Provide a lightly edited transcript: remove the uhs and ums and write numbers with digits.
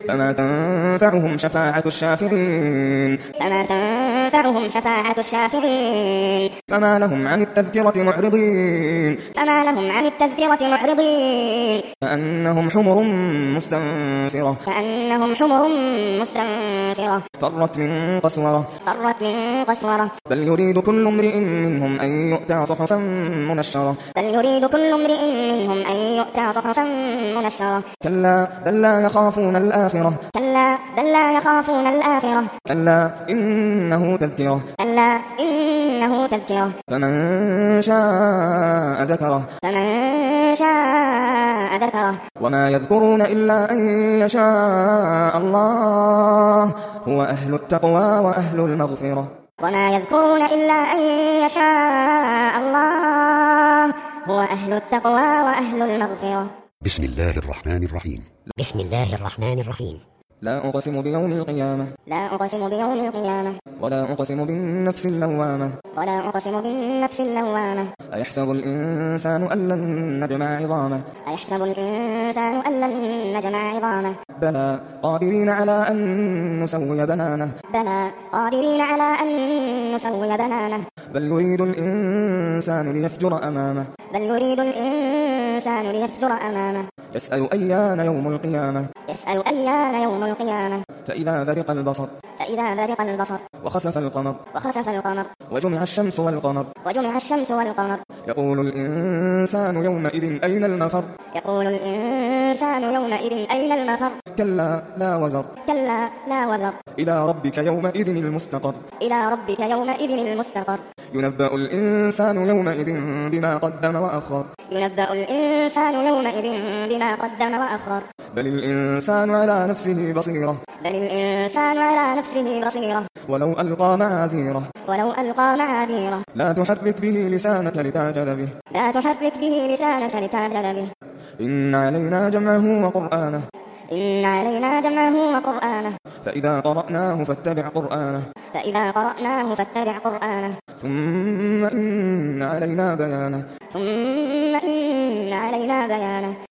فما تنفعهم شفاعة الشافعين فما لهم عن التذكرة معرضين كأنهم حمر مستنفرة فرت من قسورة بل يريد كل امرئ منهم أن يؤتى صحفا منشرة كلا بل لا يخافون الآخرة كلا إنه تذكرة فمن شاء ذكره وما يذكرون إلا أن يشاء الله هو أهل التقوى وأهل المغفرة بسم الله الرحمن الرحيم لا أقسم بيوم القيامة ولا أقسم بالنفس اللوامة أيحسب الإنسان أن لن نجمع عظامه بلى قادرين على أن نسوي بنانه بل يريد الإنسان ليفجر أمامه يسأل أيان يوم القيامة فإذا برق البصر وخسف القمر وجمع الشمس والقمر يقول الإنسان يومئذ أين المفر كلا لا وزر إلى ربك يومئذ المستقر ينبأ الإنسان يومئذ بما قدم وأخر بل الإنسان على نفسه بصيرة ولو ألقى معاذيره لا تحرك به لسانك لتعجل به إن علينا جمعه وقرآنه فإذا قرأناه فاتبع قرآنه ثم إن علينا بيانه